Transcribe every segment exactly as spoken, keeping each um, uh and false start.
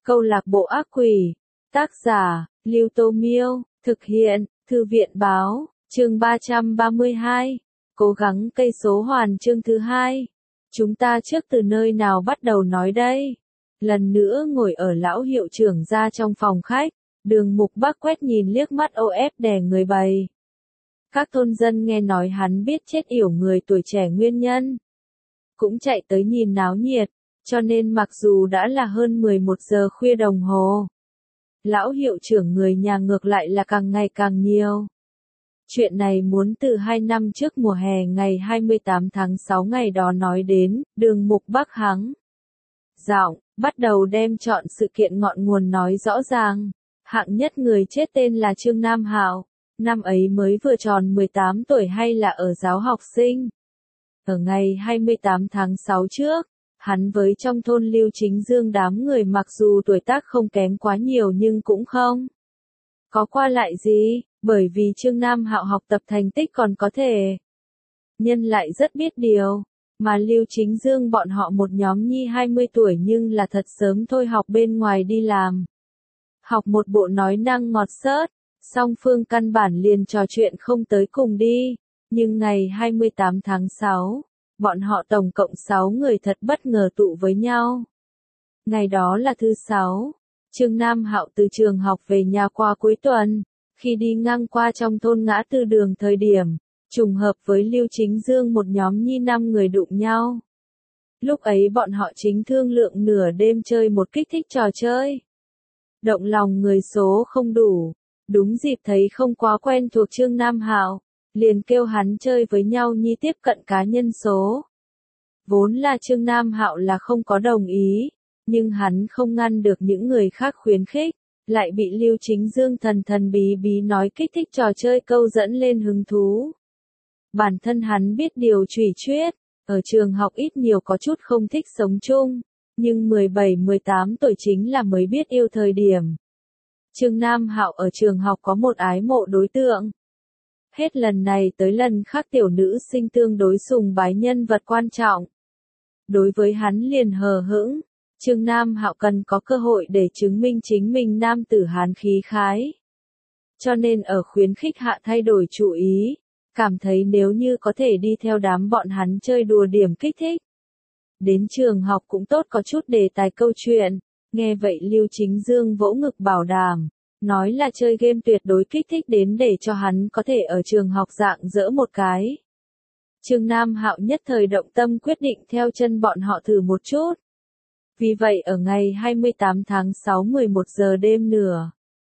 Câu lạc bộ ác quỷ. Tác giả, Lưu Tô Miêu. Thực hiện, Thư viện Báo. Chương ba trăm ba mươi hai. Cố gắng cây số hoàn chương thứ hai. Chúng ta trước từ nơi nào bắt đầu nói đây? Lần nữa ngồi ở lão hiệu trưởng ra trong phòng khách, Đường Mục Bắc quét nhìn liếc mắt ô ép đè người bầy. Các thôn dân nghe nói hắn biết chết yểu người tuổi trẻ nguyên nhân, cũng chạy tới nhìn náo nhiệt, cho nên mặc dù đã là hơn mười một giờ khuya đồng hồ, lão hiệu trưởng người nhà ngược lại là càng ngày càng nhiều. Chuyện này muốn từ hai năm trước mùa hè ngày hai mươi tám tháng sáu ngày đó nói đến, Đường Mục Bắc hắng giọng, bắt đầu đem chọn sự kiện ngọn nguồn nói rõ ràng. Hạng nhất người chết tên là Trương Nam Hạo, năm ấy mới vừa tròn mười tám tuổi hay là ở giáo học sinh. Ở ngày hai mươi tám tháng sáu trước, hắn với trong thôn Lưu Chính Dương đám người mặc dù tuổi tác không kém quá nhiều nhưng cũng không có qua lại gì, bởi vì Trương Nam Hạo học tập thành tích còn có thể. Nhân lại rất biết điều, mà Lưu Chính Dương bọn họ một nhóm nhi hai mươi tuổi nhưng là thật sớm thôi học bên ngoài đi làm. Học một bộ nói năng ngọt xớt, song phương căn bản liền trò chuyện không tới cùng đi, nhưng ngày hai mươi tám tháng sáu, bọn họ tổng cộng sáu người thật bất ngờ tụ với nhau. Ngày đó là thứ sáu, Trương Nam Hạo từ trường học về nhà qua cuối tuần, khi đi ngang qua trong thôn ngã tư đường thời điểm, trùng hợp với Lưu Chính Dương một nhóm nhi năm người đụng nhau. Lúc ấy bọn họ chính thương lượng nửa đêm chơi một kích thích trò chơi. Động lòng người số không đủ, đúng dịp thấy không quá quen thuộc Trương Nam Hạo, liền kêu hắn chơi với nhau nhi tiếp cận cá nhân số. Vốn là Trương Nam Hạo là không có đồng ý, nhưng hắn không ngăn được những người khác khuyến khích, lại bị Lưu Chính Dương thần thần bí bí nói kích thích trò chơi câu dẫn lên hứng thú. Bản thân hắn biết điều trùy chuyết, ở trường học ít nhiều có chút không thích sống chung, nhưng mười bảy mười tám tuổi chính là mới biết yêu thời điểm. Trương Nam Hạo ở trường học có một ái mộ đối tượng. Hết lần này tới lần khác tiểu nữ sinh tương đối sùng bái nhân vật quan trọng. Đối với hắn liền hờ hững, Trương Nam Hạo cần có cơ hội để chứng minh chính mình nam tử hán khí khái. Cho nên ở khuyến khích hạ thay đổi chủ ý, cảm thấy nếu như có thể đi theo đám bọn hắn chơi đùa điểm kích thích. Đến trường học cũng tốt có chút đề tài câu chuyện, nghe vậy Lưu Chính Dương vỗ ngực bảo đảm, nói là chơi game tuyệt đối kích thích đến để cho hắn có thể ở trường học dạng dỡ một cái. Trương Nam Hạo nhất thời động tâm quyết định theo chân bọn họ thử một chút. Vì vậy ở ngày hai mươi tám tháng sáu mười một giờ đêm nửa,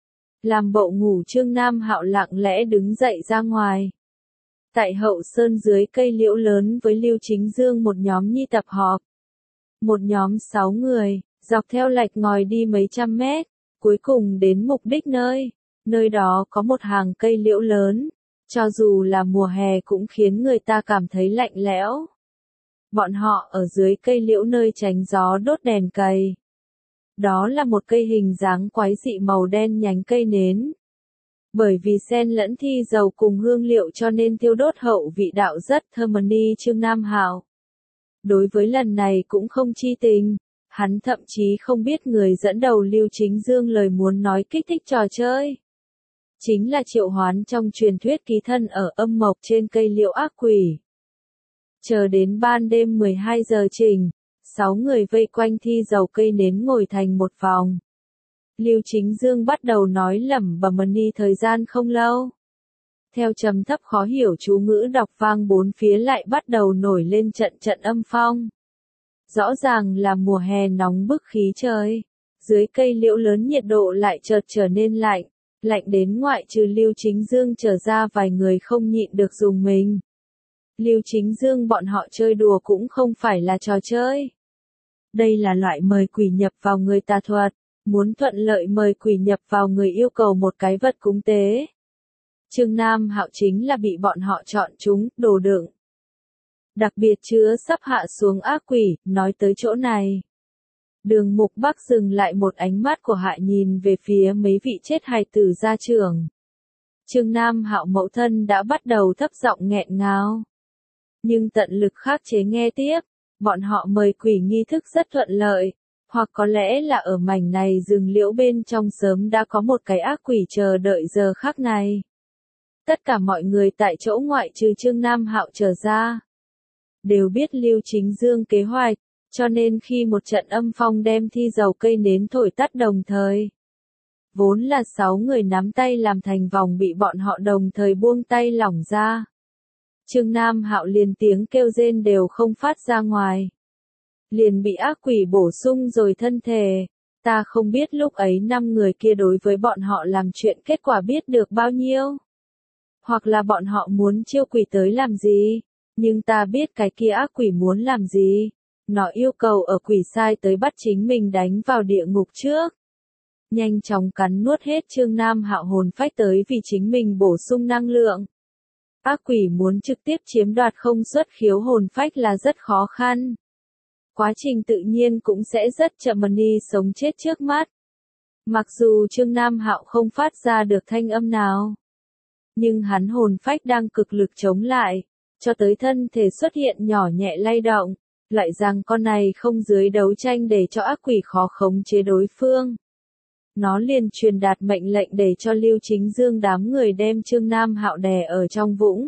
làm bộ ngủ Trương Nam Hạo lặng lẽ đứng dậy ra ngoài. Tại hậu sơn dưới cây liễu lớn với Lưu Chính Dương một nhóm nhi tập họp. Một nhóm sáu người, dọc theo lạch ngòi đi mấy trăm mét, cuối cùng đến mục đích nơi. Nơi đó có một hàng cây liễu lớn, cho dù là mùa hè cũng khiến người ta cảm thấy lạnh lẽo. Bọn họ ở dưới cây liễu nơi tránh gió đốt đèn cầy. Đó là một cây hình dáng quái dị màu đen nhánh cây nến. Bởi vì xen lẫn thi dầu cùng hương liệu cho nên thiêu đốt hậu vị đạo rất thơm ni Trương Nam Hạo. Đối với lần này cũng không chi tình, hắn thậm chí không biết người dẫn đầu Lưu Chính Dương lời muốn nói kích thích trò chơi. Chính là triệu hoán trong truyền thuyết ký thân ở âm mộc trên cây liễu ác quỷ. Chờ đến ban đêm mười hai giờ trình, sáu người vây quanh thi dầu cây nến ngồi thành một vòng. Lưu Chính Dương bắt đầu nói lẩm bẩm ni thời gian không lâu. Theo trầm thấp khó hiểu chú ngữ đọc vang bốn phía lại bắt đầu nổi lên trận trận âm phong. Rõ ràng là mùa hè nóng bức khí trời. Dưới cây liễu lớn nhiệt độ lại chợt trở nên lạnh, lạnh đến ngoại trừ Lưu Chính Dương trở ra vài người không nhịn được dùng mình. Lưu Chính Dương bọn họ chơi đùa cũng không phải là trò chơi. Đây là loại mời quỷ nhập vào người tà thuật. Muốn thuận lợi mời quỷ nhập vào người yêu cầu một cái vật cúng tế. Trương Nam Hạo chính là bị bọn họ chọn chúng, đồ đựng. Đặc biệt chứa sắp hạ xuống ác quỷ, nói tới chỗ này. Đường Mục Bắc dừng lại một ánh mắt của Hạ nhìn về phía mấy vị chết hài tử gia trưởng. Trương Nam Hạo mẫu thân đã bắt đầu thấp giọng nghẹn ngào. Nhưng tận lực khắc chế nghe tiếp, bọn họ mời quỷ nghi thức rất thuận lợi. Hoặc có lẽ là ở mảnh này rừng liễu bên trong sớm đã có một cái ác quỷ chờ đợi giờ khắc này. Tất cả mọi người tại chỗ ngoại trừ Trương Nam Hạo trở ra, đều biết Lưu Chính Dương kế hoạch, cho nên khi một trận âm phong đem thi dầu cây nến thổi tắt đồng thời. Vốn là sáu người nắm tay làm thành vòng bị bọn họ đồng thời buông tay lỏng ra. Trương Nam Hạo liền tiếng kêu rên đều không phát ra ngoài. Liền bị ác quỷ bổ sung rồi thân thể. Ta không biết lúc ấy năm người kia đối với bọn họ làm chuyện kết quả biết được bao nhiêu. Hoặc là bọn họ muốn chiêu quỷ tới làm gì. Nhưng ta biết cái kia ác quỷ muốn làm gì. Nó yêu cầu ở quỷ sai tới bắt chính mình đánh vào địa ngục trước. Nhanh chóng cắn nuốt hết Trương Nam Hạo hồn phách tới vì chính mình bổ sung năng lượng. Ác quỷ muốn trực tiếp chiếm đoạt không xuất khiếu hồn phách là rất khó khăn. Quá trình tự nhiên cũng sẽ rất chậm đi sống chết trước mắt. Mặc dù Trương Nam Hạo không phát ra được thanh âm nào. Nhưng hắn hồn phách đang cực lực chống lại. Cho tới thân thể xuất hiện nhỏ nhẹ lay động. Lại rằng con này không dưới đấu tranh để cho ác quỷ khó khống chế đối phương. Nó liền truyền đạt mệnh lệnh để cho Lưu Chính Dương đám người đem Trương Nam Hạo đè ở trong vũng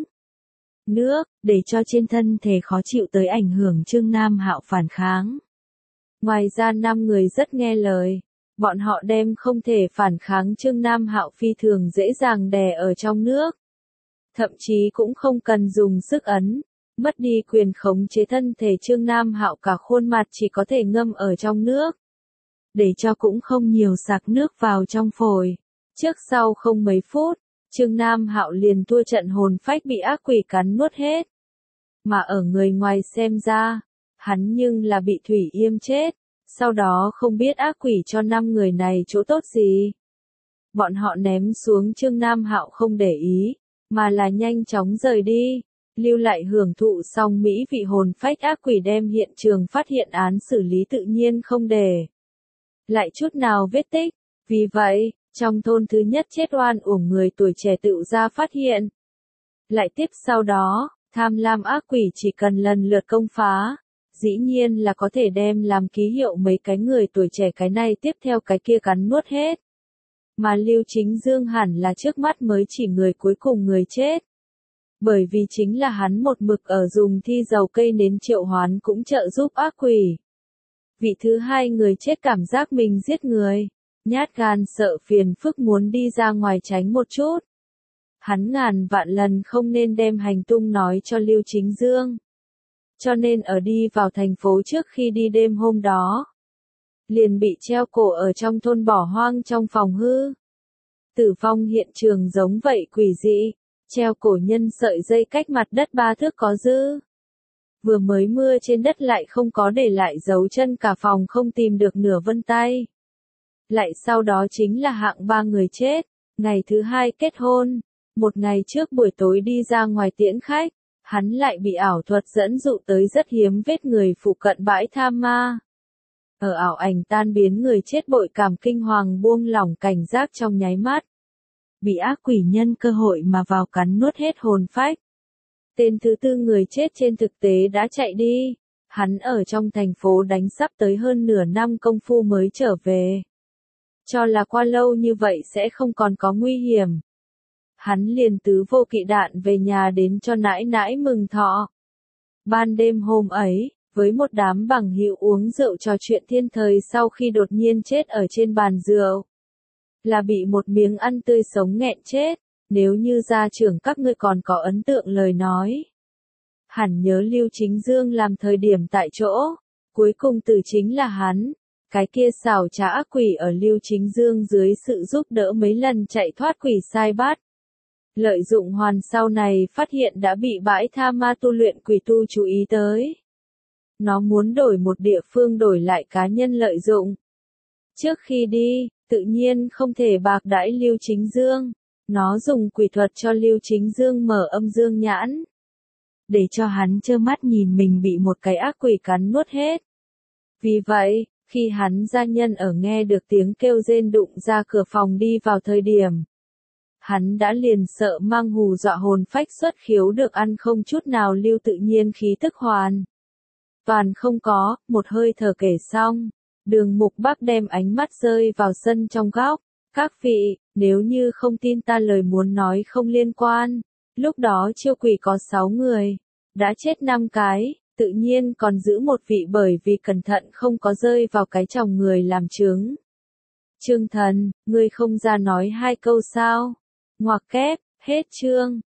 nước, để cho trên thân thể khó chịu tới ảnh hưởng Trương Nam Hạo phản kháng. Ngoài ra năm người rất nghe lời, bọn họ đem không thể phản kháng Trương Nam Hạo phi thường dễ dàng đè ở trong nước. Thậm chí cũng không cần dùng sức ấn, mất đi quyền khống chế thân thể Trương Nam Hạo cả khuôn mặt chỉ có thể ngâm ở trong nước. Để cho cũng không nhiều sạc nước vào trong phổi. Trước sau không mấy phút, Trương Nam Hạo liền thua trận hồn phách bị ác quỷ cắn nuốt hết. Mà ở người ngoài xem ra, hắn nhưng là bị Thủy Yêm chết, sau đó không biết ác quỷ cho năm người này chỗ tốt gì. Bọn họ ném xuống Trương Nam Hạo không để ý, mà là nhanh chóng rời đi, lưu lại hưởng thụ xong mỹ vị hồn phách ác quỷ đem hiện trường phát hiện án xử lý tự nhiên không để lại chút nào vết tích. Vì vậy, trong thôn thứ nhất chết oan uổng người tuổi trẻ tự ra phát hiện. Lại tiếp sau đó, tham lam ác quỷ chỉ cần lần lượt công phá, dĩ nhiên là có thể đem làm ký hiệu mấy cái người tuổi trẻ cái này tiếp theo cái kia cắn nuốt hết. Mà Lưu Chính Dương hẳn là trước mắt mới chỉ người cuối cùng người chết. Bởi vì chính là hắn một mực ở dùng thi dầu cây nến triệu hoán cũng trợ giúp ác quỷ. Vị thứ hai người chết cảm giác mình giết người, nhát gan sợ phiền phức muốn đi ra ngoài tránh một chút. Hắn ngàn vạn lần không nên đem hành tung nói cho Lưu Chính Dương. Cho nên ở đi vào thành phố trước khi đi đêm hôm đó, liền bị treo cổ ở trong thôn bỏ hoang trong phòng hư. Tử vong hiện trường giống vậy quỷ dị, treo cổ nhân sợi dây cách mặt đất ba thước có dư. Vừa mới mưa trên đất lại không có để lại dấu chân cả phòng không tìm được nửa vân tay. Lại sau đó chính là hạng ba người chết, ngày thứ hai kết hôn, một ngày trước buổi tối đi ra ngoài tiễn khách, hắn lại bị ảo thuật dẫn dụ tới rất hiếm vết người phụ cận bãi tha ma. Ở ảo ảnh tan biến người chết bội cảm kinh hoàng buông lỏng cảnh giác trong nháy mắt. Bị ác quỷ nhân cơ hội mà vào cắn nuốt hết hồn phách. Tên thứ tư người chết trên thực tế đã chạy đi, hắn ở trong thành phố đánh sắp tới hơn nửa năm công phu mới trở về. Cho là qua lâu như vậy sẽ không còn có nguy hiểm. Hắn liền tứ vô kỵ đạn về nhà đến cho nãi nãi mừng thọ. Ban đêm hôm ấy, với một đám bằng hữu uống rượu trò chuyện thiên thời sau khi đột nhiên chết ở trên bàn rượu. Là bị một miếng ăn tươi sống nghẹn chết. Nếu như gia trưởng các ngươi còn có ấn tượng lời nói. Hẳn nhớ Lưu Chính Dương làm thời điểm tại chỗ. Cuối cùng tử chính là hắn. Cái kia xảo trá ác quỷ ở Lưu Chính Dương dưới sự giúp đỡ mấy lần chạy thoát quỷ sai bắt. Lợi dụng hoàn sau này phát hiện đã bị bãi tha ma tu luyện quỷ tu chú ý tới. Nó muốn đổi một địa phương đổi lại cá nhân lợi dụng. Trước khi đi, tự nhiên không thể bạc đãi Lưu Chính Dương. Nó dùng quỷ thuật cho Lưu Chính Dương mở âm dương nhãn. Để cho hắn trơ mắt nhìn mình bị một cái ác quỷ cắn nuốt hết. Vì vậy, khi hắn gia nhân ở nghe được tiếng kêu rên đụng ra cửa phòng đi vào thời điểm. Hắn đã liền sợ mang hù dọa hồn phách xuất khiếu được ăn không chút nào lưu tự nhiên khí tức hoàn. Toàn không có, một hơi thở kể xong. Đường Mục Bắc đem ánh mắt rơi vào sân trong góc. Các vị, nếu như không tin ta lời muốn nói không liên quan. Lúc đó chiêu quỷ có sáu người. Đã chết năm cái, tự nhiên còn giữ một vị bởi vì cẩn thận không có rơi vào cái chồng người làm chứng. Trương Thần, ngươi không ra nói hai câu sao? Ngoặc kép, hết chương.